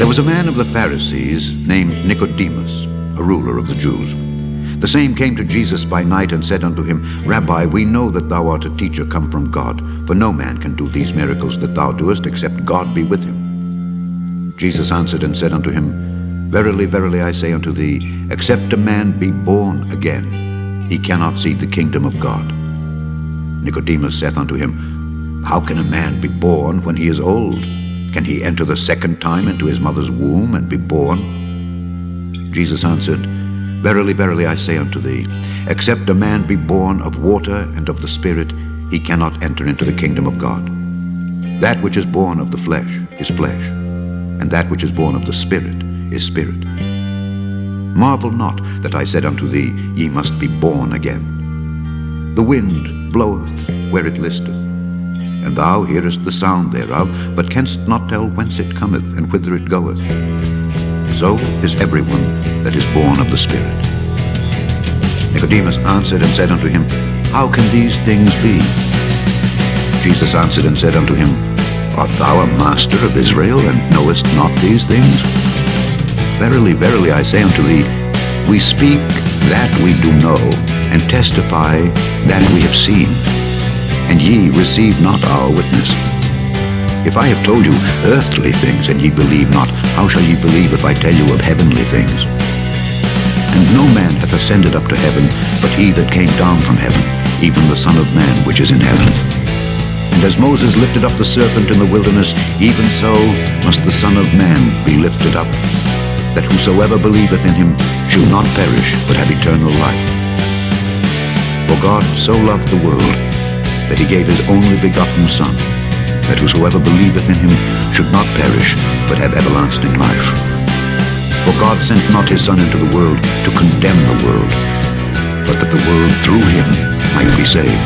There was a man of the Pharisees named Nicodemus, a ruler of the Jews. The same came to Jesus by night and said unto him, Rabbi, we know that thou art a teacher come from God, for no man can do these miracles that thou doest, except God be with him. Jesus answered and said unto him, Verily, verily, I say unto thee, except a man be born again, he cannot see the kingdom of God. Nicodemus saith unto him, How can a man be born when he is old? Can he enter the second time into his mother's womb and be born? Jesus answered, Verily, verily, I say unto thee, except a man be born of water and of the Spirit, he cannot enter into the kingdom of God. That which is born of the flesh is flesh, and that which is born of the Spirit is spirit. Marvel not that I said unto thee, Ye must be born again. The wind bloweth where it listeth, and thou hearest the sound thereof, but canst not tell whence it cometh and whither it goeth. So is everyone that is born of the Spirit. Nicodemus answered and said unto him, How can these things be? Jesus answered and said unto him, Art thou a master of Israel, and knowest not these things? Verily, verily, I say unto thee, we speak that we do know, and testify that we have seen, and ye receive not our witness. If I have told you earthly things, and ye believe not, how shall ye believe if I tell you of heavenly things? And no man hath ascended up to heaven, but he that came down from heaven, even the Son of Man which is in heaven. And as Moses lifted up the serpent in the wilderness, even so must the Son of Man be lifted up, that whosoever believeth in him shall not perish, but have eternal life. For God so loved the world, that he gave his only begotten Son, that whosoever believeth in him should not perish, but have everlasting life. For God sent not his Son into the world to condemn the world, but that the world through him might be saved.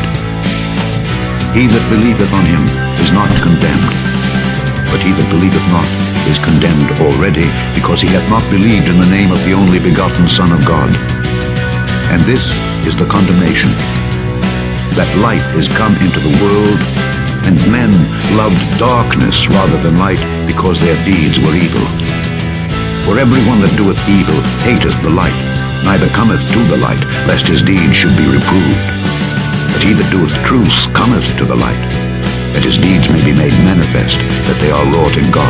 He that believeth on him is not condemned, but he that believeth not is condemned already, because he hath not believed in the name of the only begotten Son of God. And this is the condemnation, that light is come into the world, and men loved darkness rather than light, because their deeds were evil. For everyone that doeth evil hateth the light, neither cometh to the light, lest his deeds should be reproved. But he that doeth truth cometh to the light, that his deeds may be made manifest, that they are wrought in God.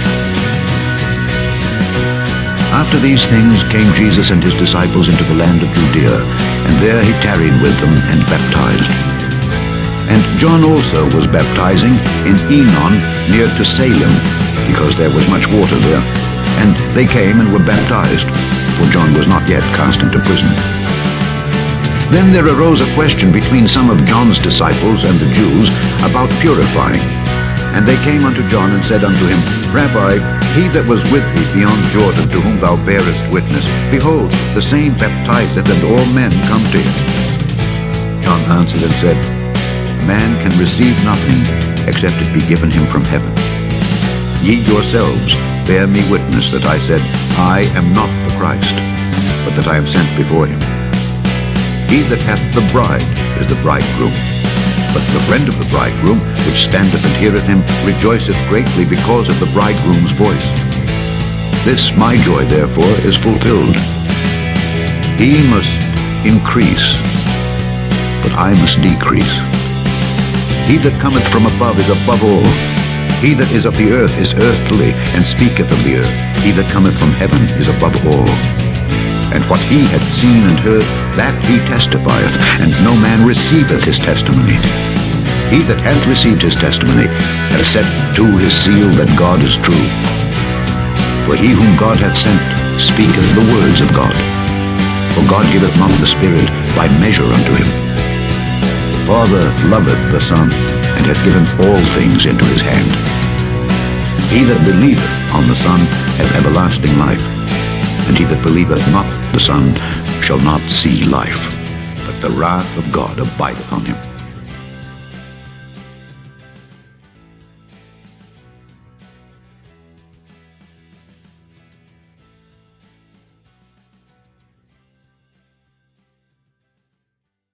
After these things came Jesus and his disciples into the land of Judea, and there he tarried with them and baptized. And John also was baptizing in Enon near to Salem, because there was much water there. And they came and were baptized, for John was not yet cast into prison. Then there arose a question between some of John's disciples and the Jews about purifying. And they came unto John and said unto him, Rabbi, he that was with thee beyond Jordan, to whom thou bearest witness, behold, the same baptizeth, and all men come to him. John answered and said, Man can receive nothing except it be given him from heaven. Ye yourselves bear me witness that I said, I am not the Christ, but that I am sent before him. He that hath the bride is the bridegroom. But the friend of the bridegroom, which standeth and heareth him, rejoiceth greatly because of the bridegroom's voice. This my joy therefore is fulfilled. He must increase, but I must decrease. He that cometh from above is above all. He that is of the earth is earthly, and speaketh of the earth. He that cometh from heaven is above all. And what he hath seen and heard, that he testifieth, and no man receiveth his testimony. He that hath received his testimony hath set to his seal that God is true. For he whom God hath sent speaketh the words of God. For God giveth not the Spirit by measure unto him. The Father loveth the Son, and hath given all things into his hand. He that believeth on the Son hath everlasting life, and he that believeth not the Son shall not see life, but the wrath of God abideth on him.